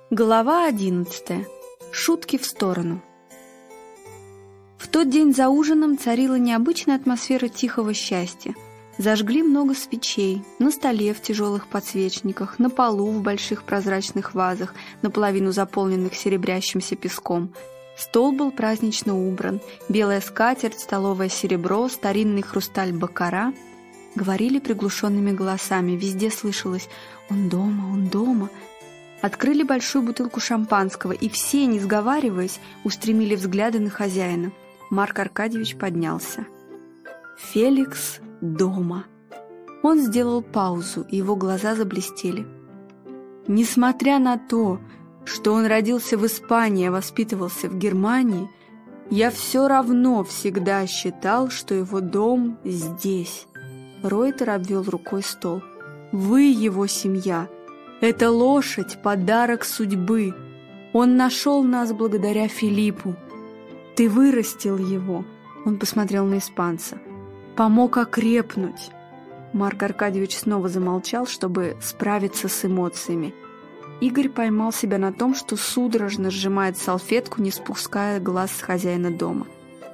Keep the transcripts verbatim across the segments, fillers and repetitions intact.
Глава одиннадцатая. Шутки в сторону. В тот день за ужином царила необычная атмосфера тихого счастья. Зажгли много свечей, на столе в тяжелых подсвечниках, на полу в больших прозрачных вазах, наполовину заполненных серебрящимся песком. Стол был празднично убран, белая скатерть, столовое серебро, старинный хрусталь баккара. Говорили приглушенными голосами, везде слышалось «Он дома, он дома». Открыли большую бутылку шампанского, и все, не сговариваясь, устремили взгляды на хозяина. Марк Аркадьевич поднялся. Феликс дома. Он сделал паузу, и его глаза заблестели. Несмотря на то, что он родился в Испании, а воспитывался в Германии, я все равно всегда считал, что его дом здесь. Ройтер обвел рукой стол. Вы его семья. Эта лошадь — подарок судьбы. Он нашел нас благодаря Филиппу. Ты вырастил его. Он посмотрел на испанца. Помог окрепнуть. Марк Аркадьевич снова замолчал, чтобы справиться с эмоциями. Игорь поймал себя на том, что судорожно сжимает салфетку, не спуская глаз с хозяина дома.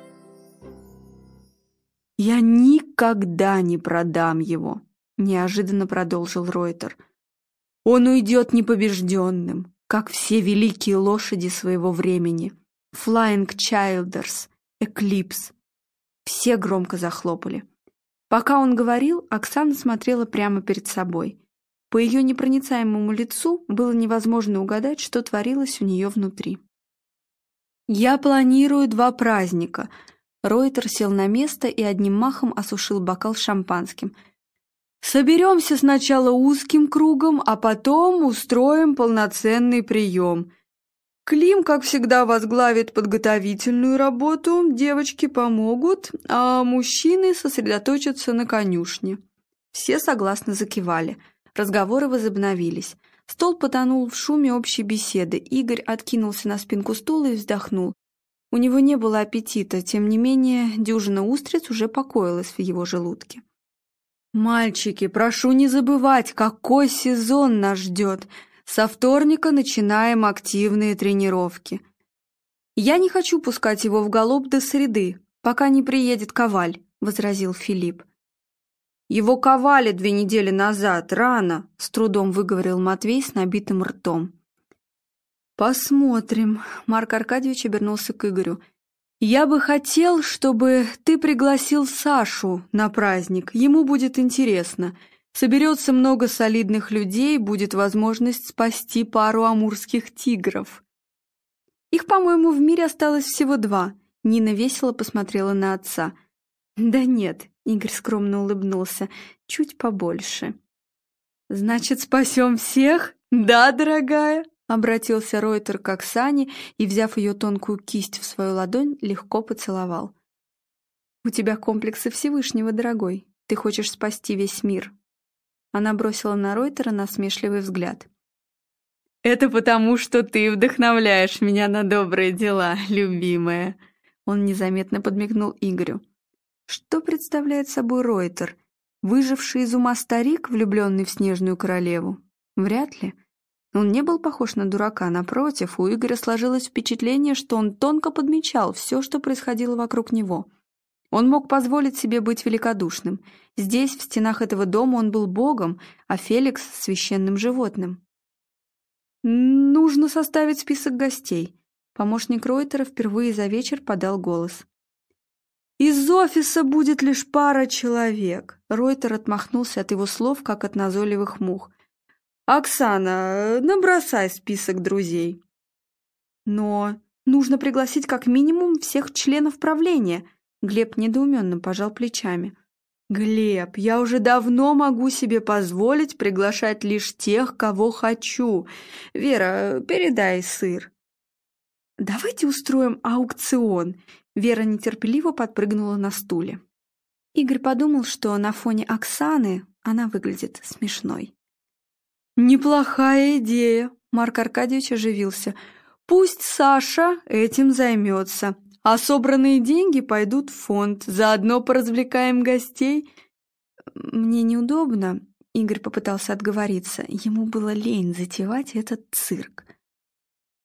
«Я никогда не продам его», — неожиданно продолжил Ройтер. «Он уйдет непобежденным, как все великие лошади своего времени. Flying Childers, Eclipse». Все громко захлопали. Пока он говорил, Оксана смотрела прямо перед собой. По ее непроницаемому лицу было невозможно угадать, что творилось у нее внутри. «Я планирую два праздника». Ройтер сел на место и одним махом осушил бокал с шампанским. «Соберемся сначала узким кругом, а потом устроим полноценный прием. Клим, как всегда, возглавит подготовительную работу, девочки помогут, а мужчины сосредоточатся на конюшне». Все согласно закивали. Разговоры возобновились. Стол потонул в шуме общей беседы. Игорь откинулся на спинку стула и вздохнул. У него не было аппетита, тем не менее дюжина устриц уже покоилась в его желудке. «Мальчики, прошу не забывать, какой сезон нас ждет. Со вторника начинаем активные тренировки. Я не хочу пускать его в галоп до среды, пока не приедет Коваль», — возразил Филипп. «Его ковали две недели назад, рано», — с трудом выговорил Матвей с набитым ртом. «Посмотрим», — Марк Аркадьевич обернулся к Игорю. «Я бы хотел, чтобы ты пригласил Сашу на праздник. Ему будет интересно. Соберется много солидных людей, будет возможность спасти пару амурских тигров». «Их, по-моему, в мире осталось всего два», — Нина весело посмотрела на отца. «Да нет», — Игорь скромно улыбнулся, — «чуть побольше». «Значит, спасем всех? Да, дорогая?» — обратился Ройтер к Оксане и, взяв ее тонкую кисть в свою ладонь, легко поцеловал. «У тебя комплексы Всевышнего, дорогой. Ты хочешь спасти весь мир». Она бросила на Ройтера насмешливый взгляд. «Это потому, что ты вдохновляешь меня на добрые дела, любимая». Он незаметно подмигнул Игорю. Что представляет собой Ройтер? Выживший из ума старик, влюбленный в снежную королеву? Вряд ли. Он не был похож на дурака, напротив, у Игоря сложилось впечатление, что он тонко подмечал все, что происходило вокруг него. Он мог позволить себе быть великодушным. Здесь, в стенах этого дома, он был богом, а Феликс — священным животным. «Нужно составить список гостей». Помощник Ройтера впервые за вечер подал голос. «Из офиса будет лишь пара человек». Ройтер отмахнулся от его слов, как от назойливых мух. «Оксана, набросай список друзей». «Но нужно пригласить как минимум всех членов правления», — Глеб недоуменно пожал плечами. «Глеб, я уже давно могу себе позволить приглашать лишь тех, кого хочу. Вера, передай сыр». «Давайте устроим аукцион», — Вера нетерпеливо подпрыгнула на стуле. Игорь подумал, что на фоне Оксаны она выглядит смешной. «Неплохая идея», — Марк Аркадьевич оживился. «Пусть Саша этим займется, а собранные деньги пойдут в фонд, заодно поразвлекаем гостей». «Мне неудобно», — Игорь попытался отговориться, ему было лень затевать этот цирк.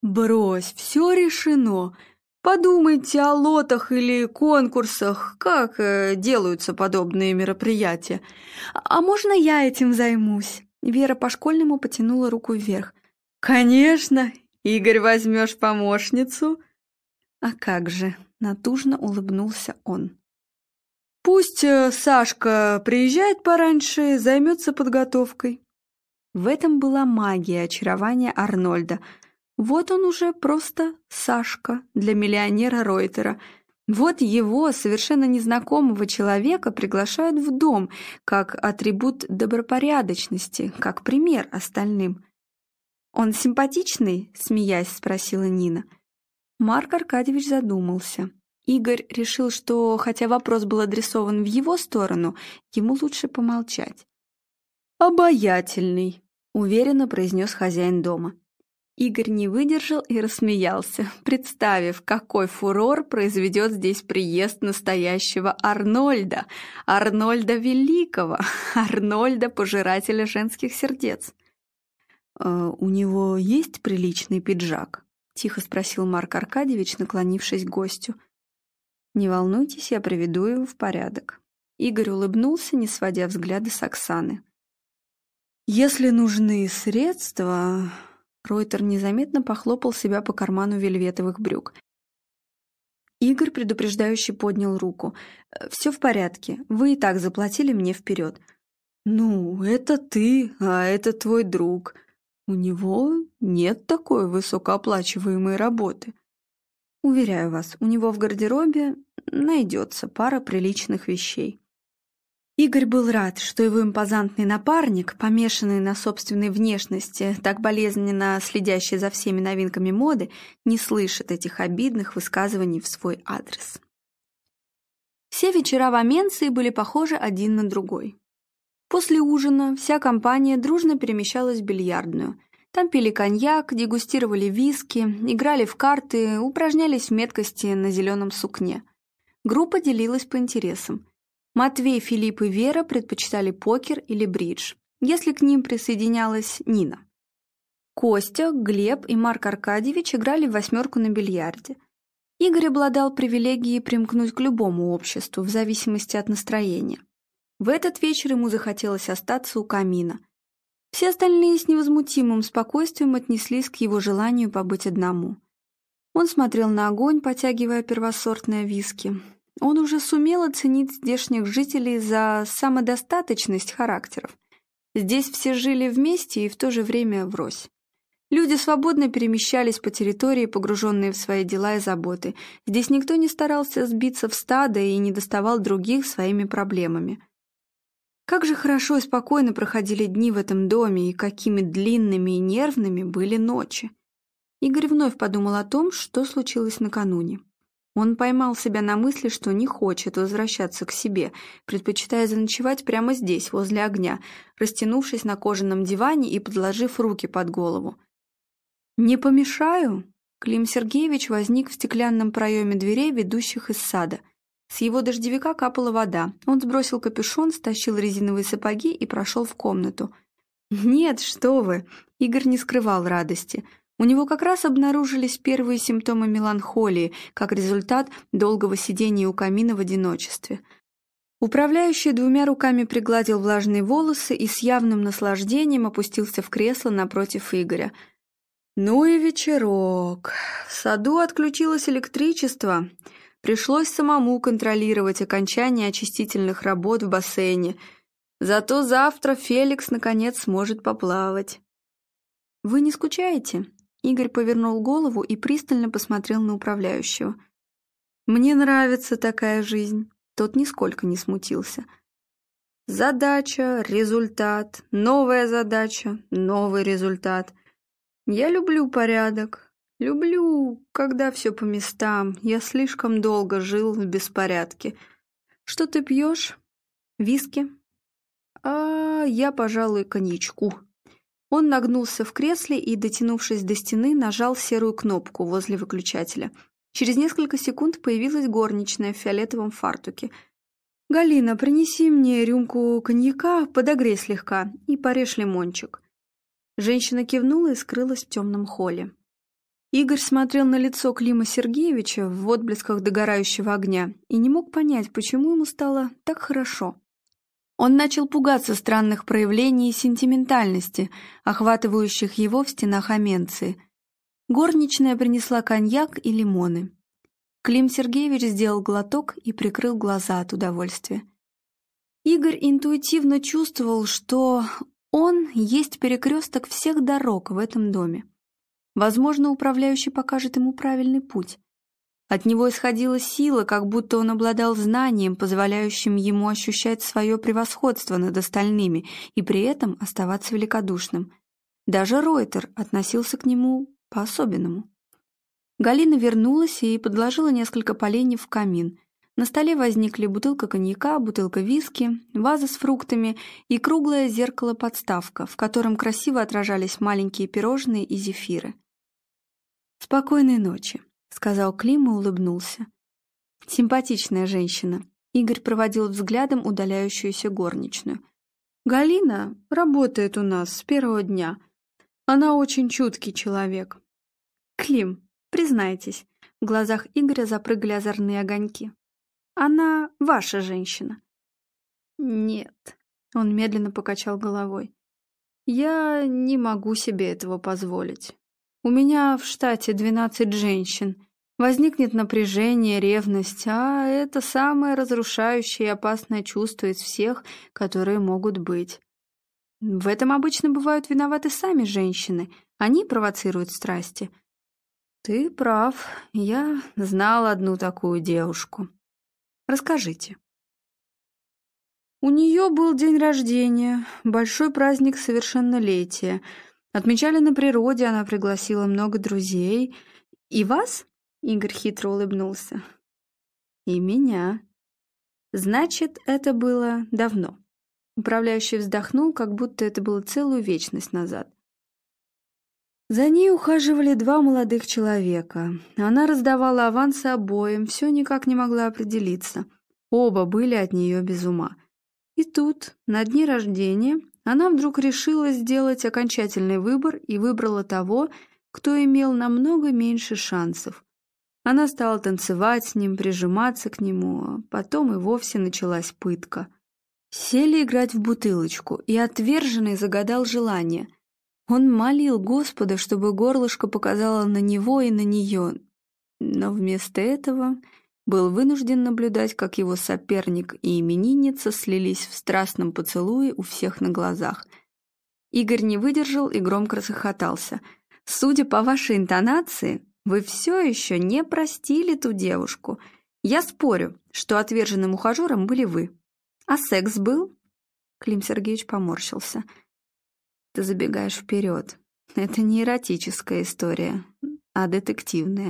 Брось, все решено. Подумайте о лотах или конкурсах, как э, делаются подобные мероприятия. А можно я этим займусь? Вера по-школьному потянула руку вверх. Конечно, Игорь, возьмешь помощницу. А как же, натужно улыбнулся он. Пусть э, Сашка приезжает пораньше, займется подготовкой. В этом была магия очарования Арнольда. Вот он уже просто Сашка для миллионера Ройтера. Вот его, совершенно незнакомого человека, приглашают в дом, как атрибут добропорядочности, как пример остальным. «Он симпатичный?» — смеясь спросила Нина. Марк Аркадьевич задумался. Игорь решил, что, хотя вопрос был адресован в его сторону, ему лучше помолчать. «Обаятельный», — уверенно произнес хозяин дома. Игорь не выдержал и рассмеялся, представив, какой фурор произведет здесь приезд настоящего Арнольда, Арнольда Великого, Арнольда, пожирателя женских сердец. «Э, «У него есть приличный пиджак?» — тихо спросил Марк Аркадьевич, наклонившись к гостю. «Не волнуйтесь, я приведу его в порядок». Игорь улыбнулся, не сводя взгляда с Оксаны. «Если нужны средства...» Ройтер незаметно похлопал себя по карману вельветовых брюк. Игорь предупреждающе поднял руку. «Все в порядке, вы и так заплатили мне вперед». «Ну, это ты, а это твой друг. У него нет такой высокооплачиваемой работы». «Уверяю вас, у него в гардеробе найдется пара приличных вещей». Игорь был рад, что его импозантный напарник, помешанный на собственной внешности, так болезненно следящий за всеми новинками моды, не слышит этих обидных высказываний в свой адрес. Все вечера в Аменции были похожи один на другой. После ужина вся компания дружно перемещалась в бильярдную. Там пили коньяк, дегустировали виски, играли в карты, упражнялись в меткости на зеленом сукне. Группа делилась по интересам. Матвей, Филипп и Вера предпочитали покер или бридж, если к ним присоединялась Нина. Костя, Глеб и Марк Аркадьевич играли в восьмерку на бильярде. Игорь обладал привилегией примкнуть к любому обществу в зависимости от настроения. В этот вечер ему захотелось остаться у камина. Все остальные с невозмутимым спокойствием отнеслись к его желанию побыть одному. Он смотрел на огонь, потягивая первосортное виски. Он уже сумел оценить здешних жителей за самодостаточность характеров. Здесь все жили вместе и в то же время врозь. Люди свободно перемещались по территории, погруженные в свои дела и заботы. Здесь никто не старался сбиться в стадо и не доставал других своими проблемами. Как же хорошо и спокойно проходили дни в этом доме, и какими длинными и нервными были ночи. Игорь вновь подумал о том, что случилось накануне. Он поймал себя на мысли, что не хочет возвращаться к себе, предпочитая заночевать прямо здесь, возле огня, растянувшись на кожаном диване и подложив руки под голову. «Не помешаю?» Клим Сергеевич возник в стеклянном проеме дверей, ведущих из сада. С его дождевика капала вода. Он сбросил капюшон, стащил резиновые сапоги и прошел в комнату. «Нет, что вы!» Игорь не скрывал радости. У него как раз обнаружились первые симптомы меланхолии, как результат долгого сидения у камина в одиночестве. Управляющий двумя руками пригладил влажные волосы и с явным наслаждением опустился в кресло напротив Игоря. «Ну и вечерок. В саду отключилось электричество. Пришлось самому контролировать окончание очистительных работ в бассейне. Зато завтра Феликс наконец сможет поплавать». «Вы не скучаете?» Игорь повернул голову и пристально посмотрел на управляющего. «Мне нравится такая жизнь». Тот нисколько не смутился. «Задача, результат, новая задача, новый результат. Я люблю порядок. Люблю, когда все по местам. Я слишком долго жил в беспорядке. Что ты пьешь? Виски? А я, пожалуй, коньячку». Он нагнулся в кресле и, дотянувшись до стены, нажал серую кнопку возле выключателя. Через несколько секунд появилась горничная в фиолетовом фартуке. «Галина, принеси мне рюмку коньяка, подогрей слегка и порежь лимончик». Женщина кивнула и скрылась в темном холле. Игорь смотрел на лицо Клима Сергеевича в отблесках догорающего огня и не мог понять, почему ему стало так хорошо. Он начал пугаться странных проявлений сентиментальности, охватывающих его в стенах Аменции. Горничная принесла коньяк и лимоны. Клим Сергеевич сделал глоток и прикрыл глаза от удовольствия. Игорь интуитивно чувствовал, что он есть перекресток всех дорог в этом доме. Возможно, управляющий покажет ему правильный путь. От него исходила сила, как будто он обладал знанием, позволяющим ему ощущать свое превосходство над остальными и при этом оставаться великодушным. Даже Ройтер относился к нему по-особенному. Галина вернулась и подложила несколько поленьев в камин. На столе возникли бутылка коньяка, бутылка виски, ваза с фруктами и круглое зеркало-подставка, в котором красиво отражались маленькие пирожные и зефиры. «Спокойной ночи», — сказал Клим и улыбнулся. «Симпатичная женщина». Игорь проводил взглядом удаляющуюся горничную. «Галина работает у нас с первого дня. Она очень чуткий человек». «Клим, признайтесь», — в глазах Игоря запрыгали озорные огоньки. «Она ваша женщина». «Нет», — он медленно покачал головой. «Я не могу себе этого позволить. У меня в штате двенадцать женщин. Возникнет напряжение, ревность, а это самое разрушающее и опасное чувство из всех, которые могут быть. В этом обычно бывают виноваты сами женщины. Они провоцируют страсти». «Ты прав. Я знал одну такую девушку. Расскажите». У нее был день рождения, большой праздник совершеннолетия. Отмечали на природе, она пригласила много друзей. «И вас?» — Игорь хитро улыбнулся. «И меня». «Значит, это было давно». Управляющий вздохнул, как будто это было целую вечность назад. За ней ухаживали два молодых человека. Она раздавала авансы обоим, все никак не могла определиться. Оба были от нее без ума. И тут, на дне рождения, она вдруг решила сделать окончательный выбор и выбрала того, кто имел намного меньше шансов. Она стала танцевать с ним, прижиматься к нему, а потом и вовсе началась пытка. Сели играть в бутылочку, и отверженный загадал желание. Он молил Господа, чтобы горлышко показало на него и на нее, но вместо этого был вынужден наблюдать, как его соперник и именинница слились в страстном поцелуе у всех на глазах. Игорь не выдержал и громко расхохотался. «Судя по вашей интонации, вы все еще не простили ту девушку. Я спорю, что отверженным ухажером были вы. А секс был?» Клим Сергеевич поморщился. «Ты забегаешь вперед. Это не эротическая история, а детективная».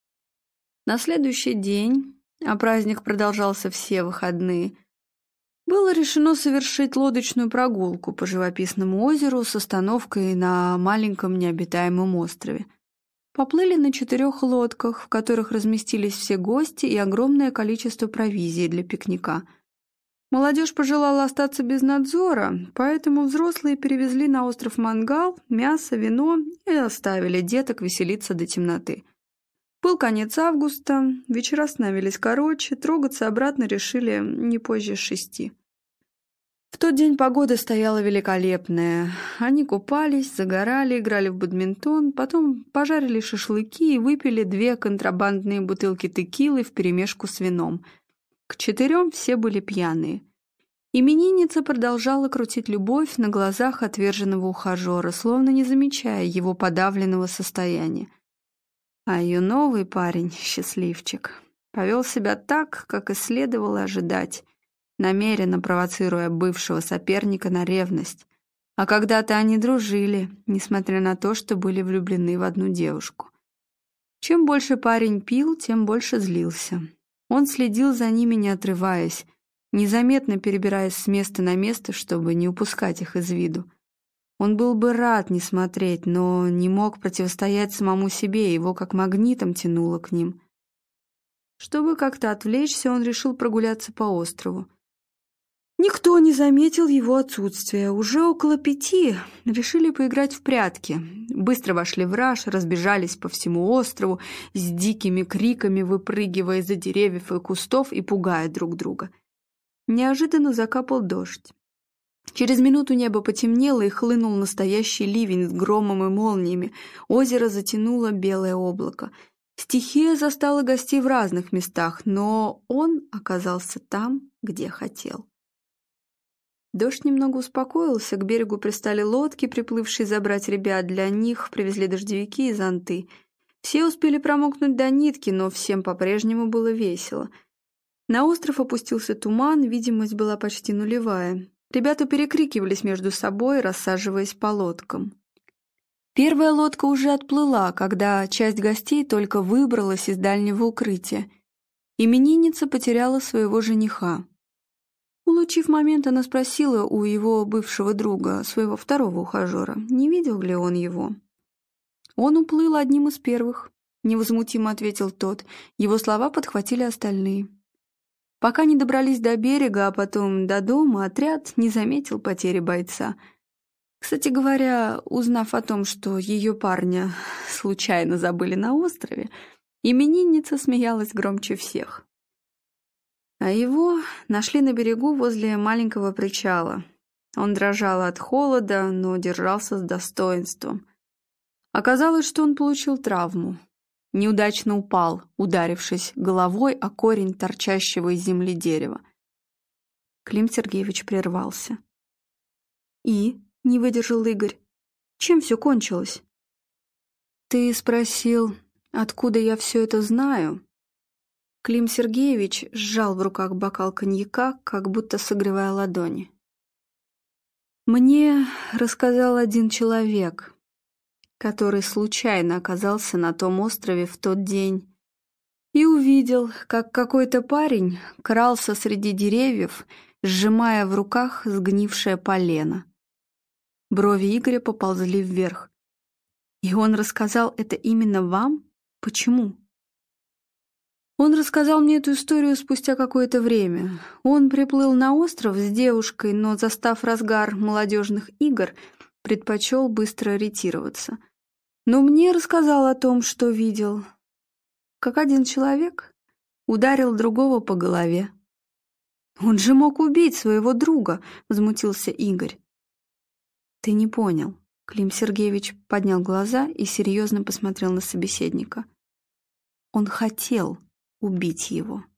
На следующий день, а праздник продолжался все выходные, было решено совершить лодочную прогулку по живописному озеру с остановкой на маленьком необитаемом острове. Поплыли на четырех лодках, в которых разместились все гости и огромное количество провизии для пикника. Молодежь пожелала остаться без надзора, поэтому взрослые перевезли на остров мангал, мясо, вино и оставили деток веселиться до темноты. Был конец августа, вечера становились короче, трогаться обратно решили не позже шести. В тот день погода стояла великолепная. Они купались, загорали, играли в бадминтон, потом пожарили шашлыки и выпили две контрабандные бутылки текилы вперемешку с вином. К четырем все были пьяные. Именинница продолжала крутить любовь на глазах отверженного ухажера, словно не замечая его подавленного состояния. А ее новый парень, счастливчик, повел себя так, как и следовало ожидать, намеренно провоцируя бывшего соперника на ревность. А когда-то они дружили, несмотря на то, что были влюблены в одну девушку. Чем больше парень пил, тем больше злился. Он следил за ними, не отрываясь, незаметно перебираясь с места на место, чтобы не упускать их из виду. Он был бы рад не смотреть, но не мог противостоять самому себе, его как магнитом тянуло к ним. Чтобы как-то отвлечься, он решил прогуляться по острову. Никто не заметил его отсутствия. Уже около пяти решили поиграть в прятки. Быстро вошли в раж, разбежались по всему острову, с дикими криками выпрыгивая из-за деревьев и кустов и пугая друг друга. Неожиданно закапал дождь. Через минуту небо потемнело и хлынул настоящий ливень с громом и молниями. Озеро затянуло белое облако. Стихия застала гостей в разных местах, но он оказался там, где хотел. Дождь немного успокоился, к берегу пристали лодки, приплывшие забрать ребят. Для них привезли дождевики и зонты. Все успели промокнуть до нитки, но всем по-прежнему было весело. На остров опустился туман, видимость была почти нулевая. Ребята перекрикивались между собой, рассаживаясь по лодкам. Первая лодка уже отплыла, когда часть гостей только выбралась из дальнего укрытия. Именинница потеряла своего жениха. Улучив момент, она спросила у его бывшего друга, своего второго ухажера, не видел ли он его. «Он уплыл одним из первых», — невозмутимо ответил тот. Его слова подхватили остальные. Пока не добрались до берега, а потом до дома, отряд не заметил потери бойца. Кстати говоря, узнав о том, что ее парня случайно забыли на острове, именинница смеялась громче всех. А его нашли на берегу возле маленького причала. Он дрожал от холода, но держался с достоинством. Оказалось, что он получил травму. Неудачно упал, ударившись головой о корень торчащего из земли дерева. Клим Сергеевич прервался. «И?» — не выдержал Игорь. «Чем все кончилось?» «Ты спросил, откуда я все это знаю?» Клим Сергеевич сжал в руках бокал коньяка, как будто согревая ладони. «Мне рассказал один человек, который случайно оказался на том острове в тот день и увидел, как какой-то парень крался среди деревьев, сжимая в руках сгнившее полено». Брови Игоря поползли вверх. «И он рассказал это именно вам? Почему?» Он рассказал мне эту историю спустя какое-то время. Он приплыл на остров с девушкой, но, застав разгар молодежных игр, предпочел быстро ретироваться. Но мне рассказал о том, что видел. Как один человек ударил другого по голове. «Он же мог убить своего друга!» — возмутился Игорь. «Ты не понял». Клим Сергеевич поднял глаза и серьезно посмотрел на собеседника. «Он хотел убить его».